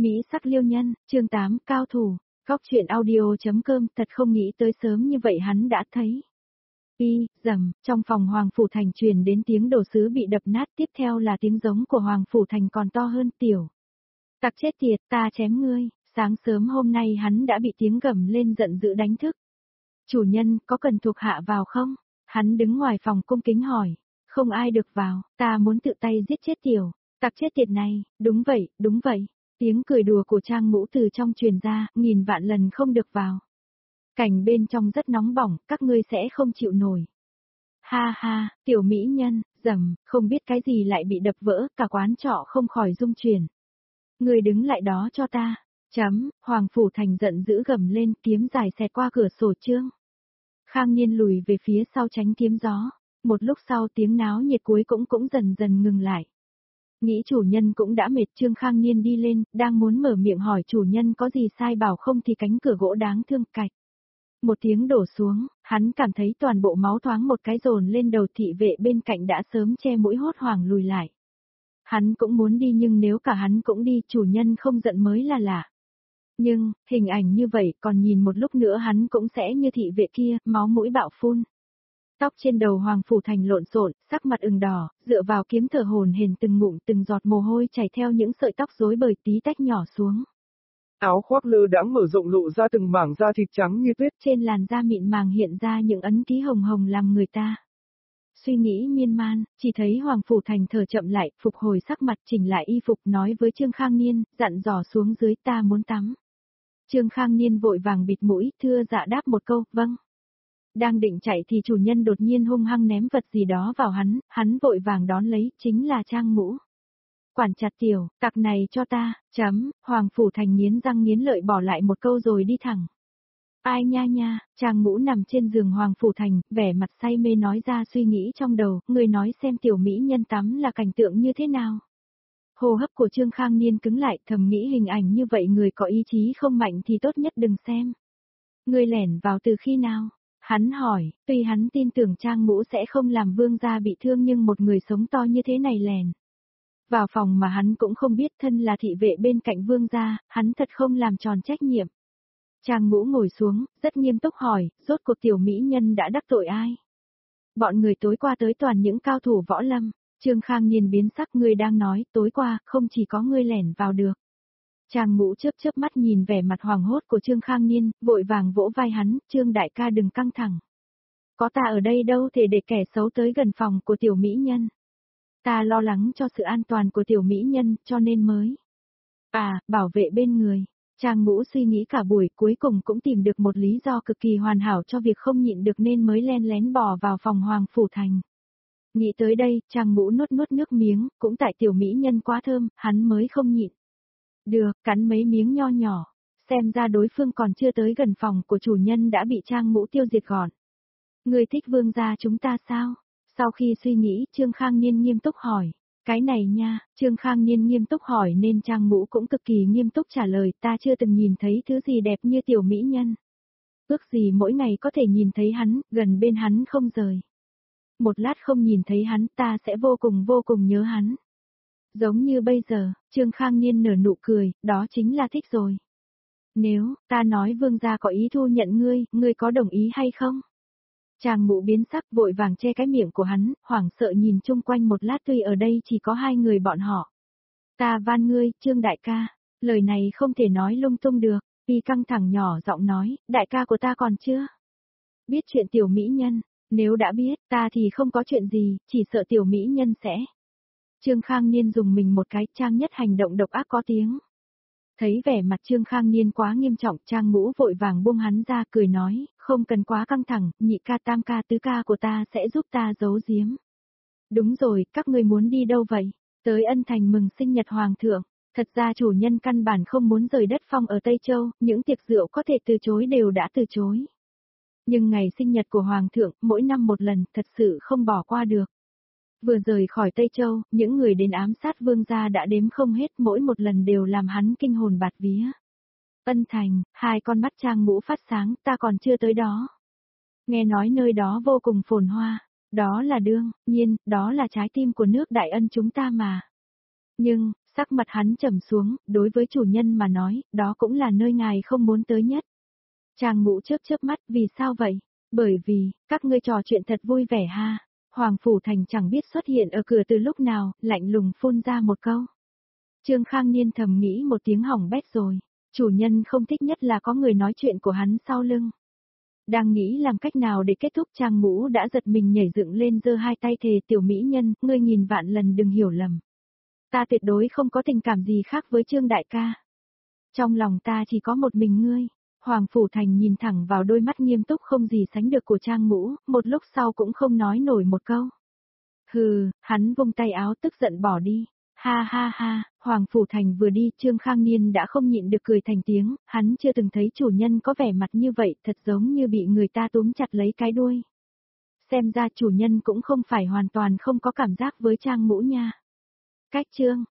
Mỹ sắc liêu nhân, chương 8, cao thủ, góc truyện audio.com, thật không nghĩ tới sớm như vậy hắn đã thấy. Rầm, trong phòng Hoàng Phủ Thành truyền đến tiếng đồ sứ bị đập nát, tiếp theo là tiếng giống của Hoàng Phủ Thành còn to hơn tiểu. Tặc chết tiệt, ta chém ngươi, sáng sớm hôm nay hắn đã bị tiếng gầm lên giận dữ đánh thức. Chủ nhân, có cần thuộc hạ vào không? Hắn đứng ngoài phòng cung kính hỏi. Không ai được vào, ta muốn tự tay giết chết tiểu. Tặc chết tiệt này, đúng vậy, đúng vậy. Tiếng cười đùa của Trang Ngũ từ trong truyền ra, nghìn vạn lần không được vào. Cảnh bên trong rất nóng bỏng, các ngươi sẽ không chịu nổi. Ha ha, tiểu mỹ nhân, rầm, không biết cái gì lại bị đập vỡ, cả quán trọ không khỏi rung chuyển. Ngươi đứng lại đó cho ta. Hoàng Phủ Thành giận dữ gầm lên, kiếm dài xẹt qua cửa sổ Trương Khang Niên lùi về phía sau tránh kiếm gió. Một lúc sau tiếng náo nhiệt cuối cũng dần dần ngừng lại. Nghĩ chủ nhân cũng đã mệt, Trương Khang Niên đi lên, đang muốn mở miệng hỏi chủ nhân có gì sai bảo không thì cánh cửa gỗ đáng thương cạch. Một tiếng đổ xuống, hắn cảm thấy toàn bộ máu thoáng một cái dồn lên đầu, thị vệ bên cạnh đã sớm che mũi hốt hoảng lùi lại. Hắn cũng muốn đi nhưng nếu cả hắn cũng đi chủ nhân không giận mới là lạ. Nhưng, hình ảnh như vậy còn nhìn một lúc nữa hắn cũng sẽ như thị vệ kia, máu mũi bạo phun. Tóc trên đầu Hoàng Phủ Thành lộn xộn, sắc mặt ửng đỏ, dựa vào kiếm thở hổn hển, từng ngụm từng giọt mồ hôi chảy theo những sợi tóc rối bời tí tách nhỏ xuống. Áo khoác lơ đãng mở rộng lộ ra từng mảng da thịt trắng như tuyết, trên làn da mịn màng hiện ra những ấn ký hồng hồng làm người ta suy nghĩ miên man, chỉ thấy Hoàng Phủ Thành thở chậm lại, phục hồi sắc mặt, chỉnh lại y phục, nói với Trương Khang Niên, dặn dò xuống dưới, ta muốn tắm. Trương Khang Niên vội vàng bịt mũi, thưa dạ đáp một câu, vâng. Đang định chạy thì chủ nhân đột nhiên hung hăng ném vật gì đó vào hắn vội vàng đón lấy, chính là Trang Ngũ. Quản chặt tiểu, tặc này cho ta, Hoàng Phủ Thành nghiến răng nghiến lợi bỏ lại một câu rồi đi thẳng. Ai nha, Trang Ngũ nằm trên giường Hoàng Phủ Thành, vẻ mặt say mê nói ra suy nghĩ trong đầu, người nói xem tiểu mỹ nhân tắm là cảnh tượng như thế nào. Hô hấp của Trương Khang Niên cứng lại, thầm nghĩ hình ảnh như vậy người có ý chí không mạnh thì tốt nhất đừng xem. Người lẻn vào từ khi nào? Hắn hỏi, tuy hắn tin tưởng Trang Ngũ sẽ không làm vương gia bị thương nhưng một người sống to như thế này lèn vào phòng mà hắn cũng không biết, thân là thị vệ bên cạnh vương gia, hắn thật không làm tròn trách nhiệm. Trang Ngũ ngồi xuống, rất nghiêm túc hỏi, rốt cuộc tiểu mỹ nhân đã đắc tội ai? Bọn người tối qua tới toàn những cao thủ võ lâm. Trương Khang Niên biến sắc, ngươi đang nói, tối qua, không chỉ có ngươi lẻn vào được. Trang Ngũ chớp mắt nhìn vẻ mặt hoàng hốt của Trương Khang Niên, vội vàng vỗ vai hắn, Trương đại ca đừng căng thẳng. Có ta ở đây đâu thể để kẻ xấu tới gần phòng của tiểu mỹ nhân. Ta lo lắng cho sự an toàn của tiểu mỹ nhân, cho nên mới. Bảo vệ bên người. Trang Ngũ suy nghĩ cả buổi, cuối cùng cũng tìm được một lý do cực kỳ hoàn hảo cho việc không nhịn được nên mới len lén bò vào phòng Hoàng Phủ Thành. Nghĩ tới đây, Trang Ngũ nuốt nước miếng, cũng tại tiểu mỹ nhân quá thơm, hắn mới không nhịn. Được, cắn mấy miếng nho nhỏ, xem ra đối phương còn chưa tới gần phòng của chủ nhân đã bị Trang Ngũ tiêu diệt gọn. Người thích vương gia chúng ta sao? Sau khi suy nghĩ, Trương Khang Niên nghiêm túc hỏi. Cái này nha, Trương Khang Niên nghiêm túc hỏi nên Trang Ngũ cũng cực kỳ nghiêm túc trả lời, ta chưa từng nhìn thấy thứ gì đẹp như tiểu mỹ nhân. Ước gì mỗi ngày có thể nhìn thấy hắn, gần bên hắn không rời. Một lát không nhìn thấy hắn, ta sẽ vô cùng nhớ hắn. Giống như bây giờ, Trương Khang Niên nở nụ cười, đó chính là thích rồi. Nếu, ta nói vương gia có ý thu nhận ngươi có đồng ý hay không? Trang Ngũ biến sắc vội vàng che cái miệng của hắn, hoảng sợ nhìn chung quanh một lát, tuy ở đây chỉ có hai người bọn họ. Ta van ngươi, Trương đại ca, lời này không thể nói lung tung được, vì căng thẳng nhỏ giọng nói, đại ca của ta còn chưa biết chuyện tiểu mỹ nhân, nếu đã biết, ta thì không có chuyện gì, chỉ sợ tiểu mỹ nhân sẽ. Trương Khang Niên dùng mình một cái, Trang nhất hành động độc ác có tiếng. Thấy vẻ mặt Trương Khang Niên quá nghiêm trọng, Trang Ngũ vội vàng buông hắn ra cười nói, không cần quá căng thẳng, nhị ca tam ca tứ ca của ta sẽ giúp ta giấu giếm. Đúng rồi, các ngươi muốn đi đâu vậy? Tới Ân Thành mừng sinh nhật Hoàng thượng. Thật ra chủ nhân căn bản không muốn rời đất phong ở Tây Châu, những tiệc rượu có thể từ chối đều đã từ chối. Nhưng ngày sinh nhật của Hoàng thượng, mỗi năm một lần, thật sự không bỏ qua được. Vừa rời khỏi Tây Châu, những người đến ám sát vương gia đã đếm không hết, mỗi một lần đều làm hắn kinh hồn bạt vía. Ân Thành, hai con mắt Trang Ngũ phát sáng, ta còn chưa tới đó. Nghe nói nơi đó vô cùng phồn hoa, đó là đương nhiên, đó là trái tim của nước Đại Ân chúng ta mà. Nhưng, Sắc mặt hắn trầm xuống, đối với chủ nhân mà nói, đó cũng là nơi ngài không muốn tới nhất. Trang Ngũ chớp mắt, vì sao vậy? Bởi vì, các ngươi trò chuyện thật vui vẻ ha. Hoàng Phủ Thành chẳng biết xuất hiện ở cửa từ lúc nào, lạnh lùng phun ra một câu. Trương Khang Niên thầm nghĩ một tiếng hỏng bét rồi. Chủ nhân không thích nhất là có người nói chuyện của hắn sau lưng. Đang nghĩ làm cách nào để kết thúc, Trang Ngũ đã giật mình nhảy dựng lên giơ hai tay thề, tiểu mỹ nhân, ngươi nghìn vạn lần đừng hiểu lầm. Ta tuyệt đối không có tình cảm gì khác với Trương đại ca. Trong lòng ta chỉ có một mình ngươi. Hoàng Phủ Thành nhìn thẳng vào đôi mắt nghiêm túc không gì sánh được của Trang Ngũ, một lúc sau cũng không nói nổi một câu. Hừ, hắn vung tay áo tức giận bỏ đi. Ha ha ha, Hoàng Phủ Thành vừa đi, Trương Khang Niên đã không nhịn được cười thành tiếng, hắn chưa từng thấy chủ nhân có vẻ mặt như vậy, thật giống như bị người ta túm chặt lấy cái đuôi. Xem ra chủ nhân cũng không phải hoàn toàn không có cảm giác với Trang Ngũ nha. Cách Trương